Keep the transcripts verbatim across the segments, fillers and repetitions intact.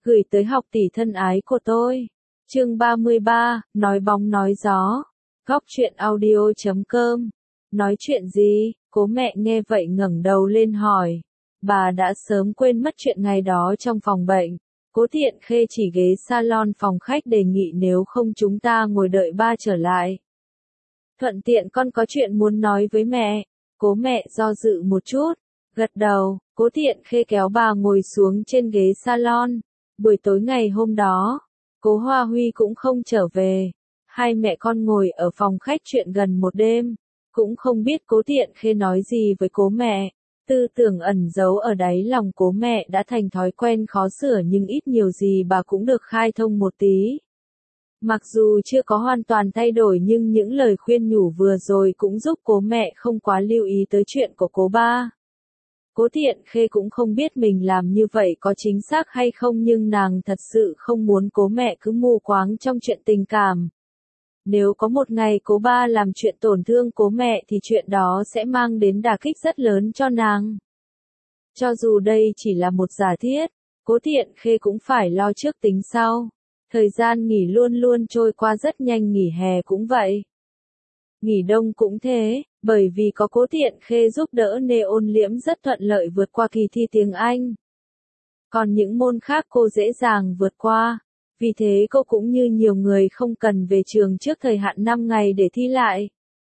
Gửi tới học tỷ thân ái của tôi. Chương ba mươi ba, nói bóng nói gió. Góc truyện audio chấm com. Nói chuyện gì? Cố mẹ nghe vậy ngẩng đầu lên hỏi. Bà đã sớm quên mất chuyện ngày đó trong phòng bệnh. Cố Thiện Khê chỉ ghế salon phòng khách đề nghị nếu không chúng ta ngồi đợi ba trở lại. Thuận tiện con có chuyện muốn nói với mẹ. Cố mẹ do dự một chút, gật đầu. Cố Thiện Khê kéo bà ngồi xuống trên ghế salon. Buổi tối ngày hôm đó, Cố Hoa Huy cũng không trở về. Hai mẹ con ngồi ở phòng khách chuyện gần một đêm. Cũng không biết Cố Thiện Khê nói gì với cố mẹ. Tư tưởng ẩn giấu ở đáy lòng cố mẹ đã thành thói quen khó sửa nhưng ít nhiều gì bà cũng được khai thông một tí. Mặc dù chưa có hoàn toàn thay đổi nhưng những lời khuyên nhủ vừa rồi cũng giúp cố mẹ không quá lưu ý tới chuyện của cố ba. Cố Thiện Khê cũng không biết mình làm như vậy có chính xác hay không nhưng nàng thật sự không muốn cố mẹ cứ mù quáng trong chuyện tình cảm. Nếu có một ngày cố ba làm chuyện tổn thương cố mẹ thì chuyện đó sẽ mang đến đả kích rất lớn cho nàng. Cho dù đây chỉ là một giả thiết, Cố Thiện Khê cũng phải lo trước tính sau. Thời gian nghỉ luôn luôn trôi qua rất nhanh, nghỉ hè cũng vậy. Nghỉ đông cũng thế, bởi vì có Cố Thiện Khê giúp đỡ nên Ôn Liễm rất thuận lợi vượt qua kỳ thi tiếng Anh. Còn những môn khác cô dễ dàng vượt qua. Vì thế cô cũng như nhiều người không cần về trường trước thời hạn năm ngày để thi lại.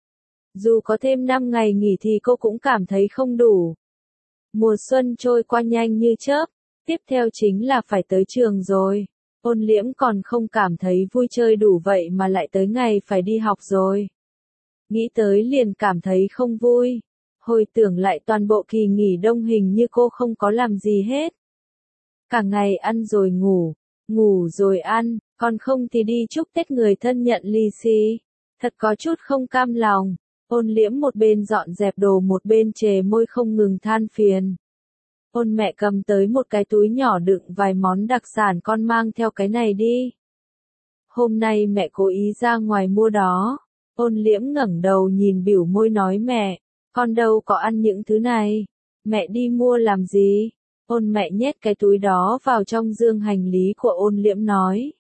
Dù có thêm năm ngày nghỉ thì cô cũng cảm thấy không đủ. Mùa xuân trôi qua nhanh như chớp, tiếp theo chính là phải tới trường rồi. Ôn Liễm còn không cảm thấy vui chơi đủ vậy mà lại tới ngày phải đi học rồi. Nghĩ tới liền cảm thấy không vui. Hồi tưởng lại toàn bộ kỳ nghỉ đông hình như cô không có làm gì hết. Cả ngày ăn rồi ngủ. Ngủ rồi ăn, còn không thì đi chúc Tết người thân nhận lì xì. Thật có chút không cam lòng. Ôn Liễm một bên dọn dẹp đồ một bên chề môi không ngừng than phiền. Ôn mẹ cầm tới một cái túi nhỏ đựng vài món đặc sản, con mang theo cái này đi. Hôm nay mẹ cố ý ra ngoài mua đó. Ôn Liễm ngẩng đầu nhìn bĩu môi nói mẹ, con đâu có ăn những thứ này. Mẹ đi mua làm gì? Ôn mẹ nhét cái túi đó vào trong dương hành lý của Ôn Liễm nói.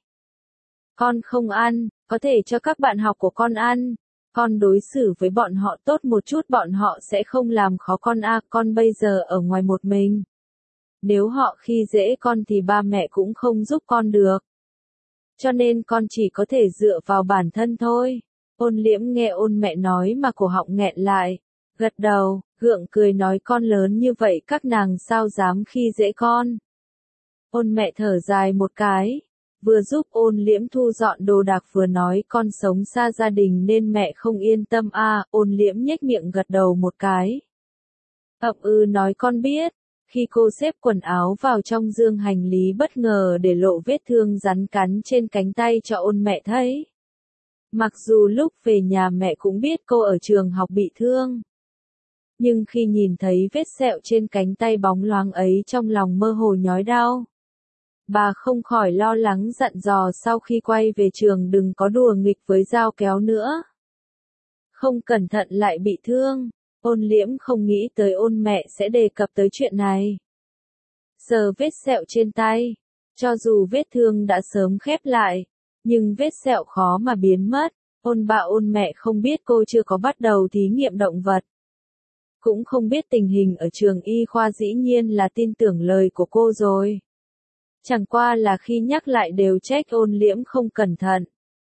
Con không ăn, có thể cho các bạn học của con ăn. Con đối xử với bọn họ tốt một chút bọn họ sẽ không làm khó con à, con bây giờ ở ngoài một mình. Nếu họ khi dễ con thì ba mẹ cũng không giúp con được. Cho nên con chỉ có thể dựa vào bản thân thôi. Ôn Liễm nghe Ôn mẹ nói mà cổ họng nghẹn lại. Gật đầu, gượng cười nói con lớn như vậy các nàng sao dám khi dễ con. Ôn mẹ thở dài một cái, vừa giúp Ôn Liễm thu dọn đồ đạc vừa nói con sống xa gia đình nên mẹ không yên tâm à, Ôn Liễm nhếch miệng gật đầu một cái. Ậm ư nói con biết, khi cô xếp quần áo vào trong dương hành lý bất ngờ để lộ vết thương rắn cắn trên cánh tay cho Ôn mẹ thấy. Mặc dù lúc về nhà mẹ cũng biết cô ở trường học bị thương. Nhưng khi nhìn thấy vết sẹo trên cánh tay bóng loáng ấy trong lòng mơ hồ nhói đau. Bà không khỏi lo lắng dặn dò sau khi quay về trường đừng có đùa nghịch với dao kéo nữa. Không cẩn thận lại bị thương. Ôn Liễm không nghĩ tới Ôn mẹ sẽ đề cập tới chuyện này. Sờ vết sẹo trên tay. Cho dù vết thương đã sớm khép lại, nhưng vết sẹo khó mà biến mất. Ôn ba Ôn mẹ không biết cô chưa có bắt đầu thí nghiệm động vật. Cũng không biết tình hình ở trường y khoa dĩ nhiên là tin tưởng lời của cô rồi. Chẳng qua là khi nhắc lại đều trách Ôn Liễm không cẩn thận.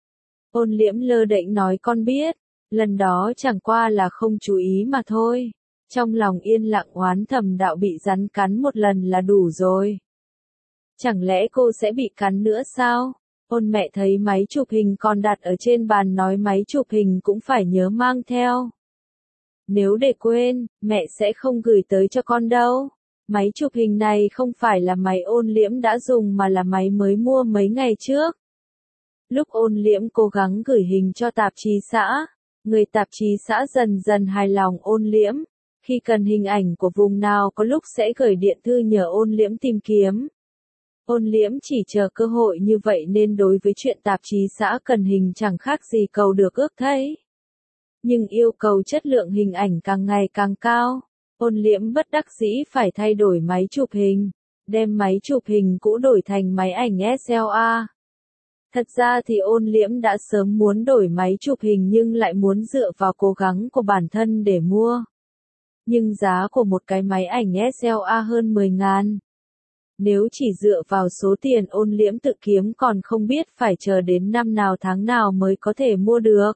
Ôn Liễm lơ đễnh nói con biết, lần đó chẳng qua là không chú ý mà thôi. Trong lòng yên lặng oán thầm đạo bị rắn cắn một lần là đủ rồi. Chẳng lẽ cô sẽ bị cắn nữa sao? Ôn mẹ thấy máy chụp hình còn đặt ở trên bàn nói máy chụp hình cũng phải nhớ mang theo. Nếu để quên, mẹ sẽ không gửi tới cho con đâu. Máy chụp hình này không phải là máy Ôn Liễm đã dùng mà là máy mới mua mấy ngày trước. Lúc Ôn Liễm cố gắng gửi hình cho tạp chí xã, người tạp chí xã dần dần hài lòng Ôn Liễm. Khi cần hình ảnh của vùng nào có lúc sẽ gửi điện thư nhờ Ôn Liễm tìm kiếm. Ôn Liễm chỉ chờ cơ hội như vậy nên đối với chuyện tạp chí xã cần hình chẳng khác gì cầu được ước thấy. Nhưng yêu cầu chất lượng hình ảnh càng ngày càng cao. Ôn Liễm bất đắc dĩ phải thay đổi máy chụp hình. đem máy chụp hình cũ đổi thành máy ảnh ét lờ a. Thật ra thì Ôn Liễm đã sớm muốn đổi máy chụp hình nhưng lại muốn dựa vào cố gắng của bản thân để mua. Nhưng giá của một cái máy ảnh ét lờ a hơn mười ngàn. Nếu chỉ dựa vào số tiền Ôn Liễm tự kiếm còn không biết phải chờ đến năm nào tháng nào mới có thể mua được.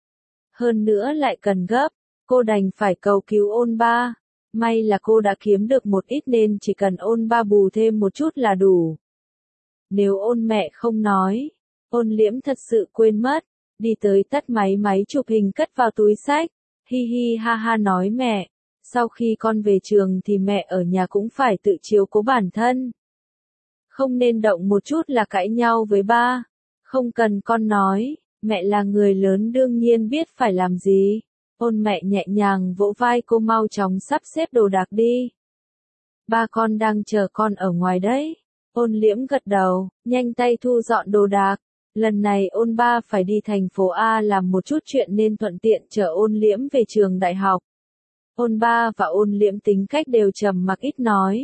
Hơn nữa lại cần gấp, cô đành phải cầu cứu Ôn ba. May là cô đã kiếm được một ít nên chỉ cần Ôn ba bù thêm một chút là đủ. Nếu Ôn mẹ không nói, Ôn Liễm thật sự quên mất, đi tới tắt máy máy chụp hình cất vào túi xách, hi hi ha ha nói mẹ, sau khi con về trường thì mẹ ở nhà cũng phải tự chiếu cố bản thân. Không nên động một chút là cãi nhau với ba, không cần con nói, mẹ là người lớn đương nhiên biết phải làm gì. Ôn mẹ nhẹ nhàng vỗ vai cô mau chóng sắp xếp đồ đạc đi. Ba con đang chờ con ở ngoài đấy. Ôn Liễm gật đầu, nhanh tay thu dọn đồ đạc. Lần này Ôn ba phải đi thành phố A làm một chút chuyện nên thuận tiện chở Ôn Liễm về trường đại học. Ôn ba và Ôn Liễm tính cách đều trầm mặc ít nói.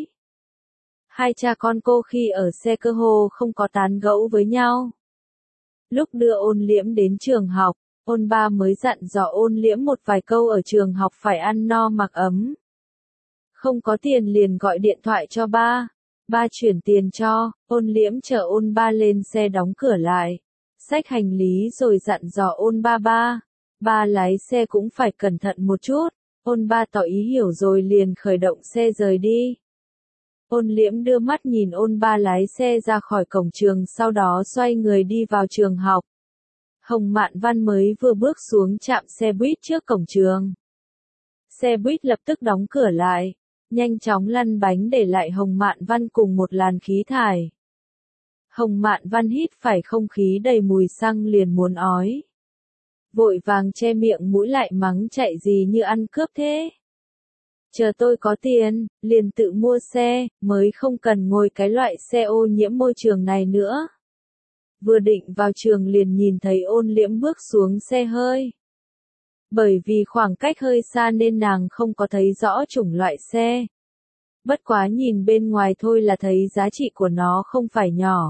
Hai cha con cô khi ở xe cơ hồ không có tán gẫu với nhau. Lúc đưa Ôn Liễm đến trường học, Ôn ba mới dặn dò Ôn Liễm một vài câu ở trường học phải ăn no mặc ấm. Không có tiền liền gọi điện thoại cho ba. Ba chuyển tiền cho, Ôn Liễm chở Ôn ba lên xe đóng cửa lại. Xách hành lý rồi dặn dò Ôn ba ba. Ba lái xe cũng phải cẩn thận một chút. Ôn ba tỏ ý hiểu rồi liền khởi động xe rời đi. Ôn Liễm đưa mắt nhìn Ôn ba lái xe ra khỏi cổng trường sau đó xoay người đi vào trường học. Hồng Mạn Văn mới vừa bước xuống trạm xe buýt trước cổng trường. Xe buýt lập tức đóng cửa lại, nhanh chóng lăn bánh để lại Hồng Mạn Văn cùng một làn khí thải. Hồng Mạn Văn hít phải không khí đầy mùi xăng liền muốn ói. Vội vàng che miệng mũi lại mắng chạy gì như ăn cướp thế. Chờ tôi có tiền, liền tự mua xe, mới không cần ngồi cái loại xe ô nhiễm môi trường này nữa. Vừa định vào trường liền nhìn thấy Ôn Liễm bước xuống xe hơi. Bởi vì khoảng cách hơi xa nên nàng không có thấy rõ chủng loại xe. Bất quá nhìn bên ngoài thôi là thấy giá trị của nó không phải nhỏ.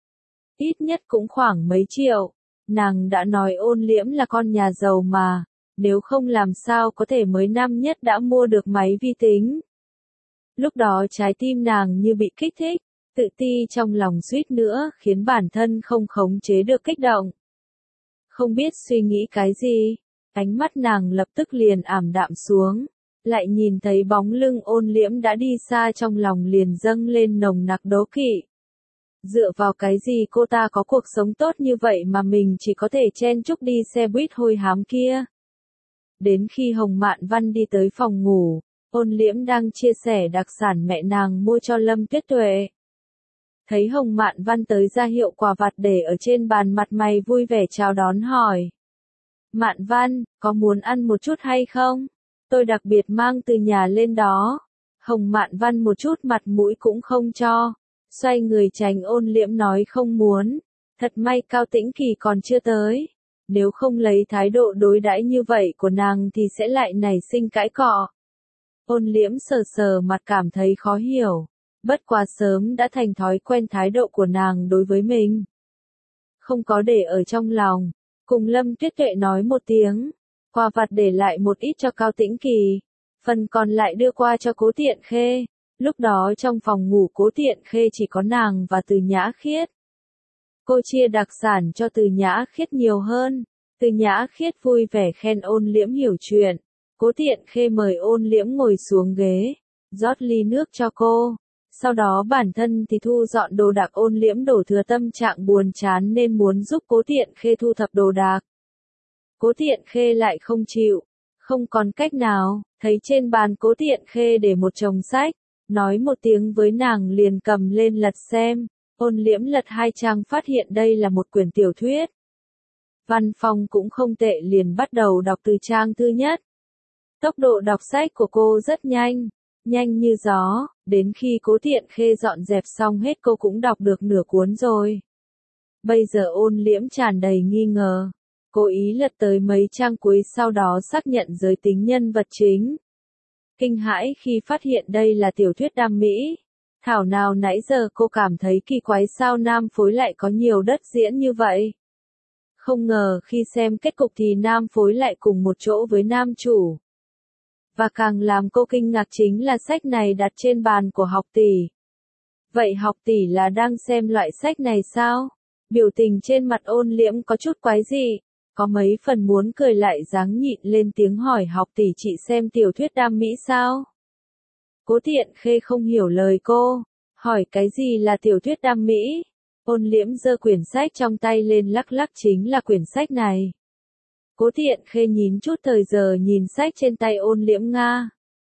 Ít nhất cũng khoảng mấy triệu. Nàng đã nói Ôn Liễm là con nhà giàu mà, nếu không làm sao có thể mới năm nhất đã mua được máy vi tính. Lúc đó trái tim nàng như bị kích thích, tự ti trong lòng suýt nữa khiến bản thân không khống chế được kích động. Không biết suy nghĩ cái gì, ánh mắt nàng lập tức liền ảm đạm xuống, lại nhìn thấy bóng lưng Ôn Liễm đã đi xa trong lòng liền dâng lên nồng nặc đố kỵ. Dựa vào cái gì cô ta có cuộc sống tốt như vậy mà mình chỉ có thể chen chúc đi xe buýt hôi hám kia. Đến khi Hồng Mạn Văn đi tới phòng ngủ, Ôn Liễm đang chia sẻ đặc sản mẹ nàng mua cho Lâm Tuyết Tuệ. Thấy Hồng Mạn Văn tới ra hiệu quà vặt để ở trên bàn mặt mày vui vẻ chào đón hỏi. Mạn Văn, có muốn ăn một chút hay không? Tôi đặc biệt mang từ nhà lên đó. Hồng Mạn Văn một chút mặt mũi cũng không cho. Xoay người tránh Ôn Liễm nói không muốn. Thật may Cao Tĩnh Kỳ còn chưa tới. Nếu không lấy thái độ đối đãi như vậy của nàng thì sẽ lại nảy sinh cãi cọ. Ôn Liễm sờ sờ mặt cảm thấy khó hiểu. Bất quá sớm đã thành thói quen thái độ của nàng đối với mình. Không có để ở trong lòng. Cùng Lâm Tuyết Tuệ nói một tiếng. Quà vặt để lại một ít cho Cao Tĩnh Kỳ. Phần còn lại đưa qua cho Cố Tiện Khê. Lúc đó trong phòng ngủ Cố Tiện Khê chỉ có nàng và Từ Nhã Khiết. Cô chia đặc sản cho Từ Nhã Khiết nhiều hơn. Từ Nhã Khiết vui vẻ khen Ôn Liễm hiểu chuyện. Cố Tiện Khê mời Ôn Liễm ngồi xuống ghế, rót ly nước cho cô. Sau đó bản thân thì thu dọn đồ đạc. Ôn Liễm đổ thừa tâm trạng buồn chán nên muốn giúp Cố Tiện Khê thu thập đồ đạc. Cố Tiện Khê lại không chịu, không còn cách nào, thấy trên bàn Cố Tiện Khê để một chồng sách, nói một tiếng với nàng liền cầm lên lật xem. Ôn Liễm lật hai trang phát hiện đây là một quyển tiểu thuyết. Văn phong cũng không tệ liền bắt đầu đọc từ trang thứ nhất. Tốc độ đọc sách của cô rất nhanh, nhanh như gió, đến khi Cố Tiện Khê dọn dẹp xong hết cô cũng đọc được nửa cuốn rồi. Bây giờ Ôn Liễm tràn đầy nghi ngờ, cố ý lật tới mấy trang cuối sau đó xác nhận giới tính nhân vật chính. Kinh hãi khi phát hiện đây là tiểu thuyết đam mỹ. Thảo nào nãy giờ cô cảm thấy kỳ quái sao nam phối lại có nhiều đất diễn như vậy. Không ngờ khi xem kết cục thì nam phối lại cùng một chỗ với nam chủ. Và càng làm cô kinh ngạc chính là sách này đặt trên bàn của học tỷ. Vậy học tỷ là đang xem loại sách này sao? Biểu tình trên mặt Ôn Liễm có chút quái dị, có mấy phần muốn cười lại dáng nhịn lên tiếng hỏi học tỷ chị xem tiểu thuyết đam mỹ sao? Cố Thiện Khê không hiểu lời cô, hỏi cái gì là tiểu thuyết đam mỹ? Ôn Liễm giơ quyển sách trong tay lên lắc lắc chính là quyển sách này. Cố Thiện Khê nhìn chút thời giờ nhìn sách trên tay Ôn Liễm Nga.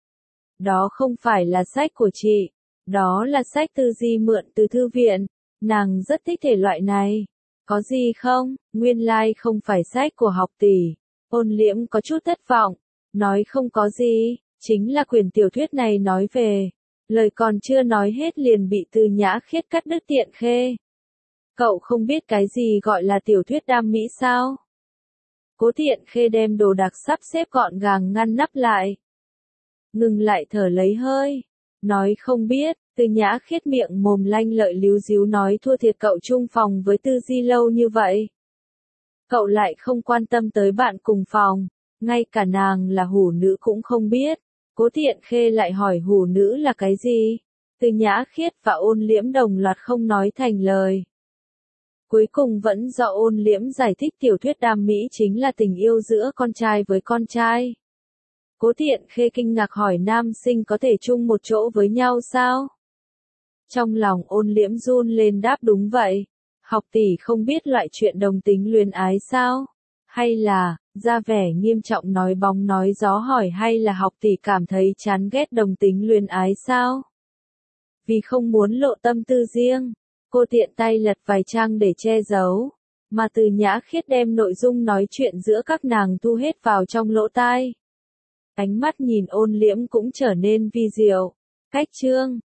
Đó không phải là sách của chị, đó là sách tư di mượn từ thư viện, nàng rất thích thể loại này. Có gì không, nguyên lai like không phải sách của học tỷ. Ôn Liễm có chút thất vọng, nói không có gì, chính là quyển tiểu thuyết này nói về. Lời còn chưa nói hết liền bị Từ Nhã Khiết cắt đứt. Tiện Khê. Cậu không biết cái gì gọi là tiểu thuyết đam mỹ sao? Cố Thiện Khê đem đồ đạc sắp xếp gọn gàng ngăn nắp lại. Ngừng lại thở lấy hơi. Nói không biết, Từ Nhã Khiết miệng mồm lanh lợi líu díu nói thua thiệt cậu chung phòng với Tư Di lâu như vậy. Cậu lại không quan tâm tới bạn cùng phòng, ngay cả nàng là hủ nữ cũng không biết. Cố Thiện Khê lại hỏi hủ nữ là cái gì? Từ Nhã Khiết và Ôn Liễm đồng loạt không nói thành lời. Cuối cùng vẫn do Ôn Liễm giải thích tiểu thuyết đam mỹ chính là tình yêu giữa con trai với con trai. Cố Thiện Khê kinh ngạc hỏi nam sinh có thể chung một chỗ với nhau sao? Trong lòng Ôn Liễm run lên đáp đúng vậy. Học tỷ không biết loại chuyện đồng tính luyến ái sao? Hay là, ra vẻ nghiêm trọng nói bóng nói gió hỏi hay là học tỷ cảm thấy chán ghét đồng tính luyến ái sao? Vì không muốn lộ tâm tư riêng, cô tiện tay lật vài trang để che giấu, mà Từ Nhã Khiết đem nội dung nói chuyện giữa các nàng thu hết vào trong lỗ tai. Ánh mắt nhìn Ôn Liễm cũng trở nên vi diệu. Cách chương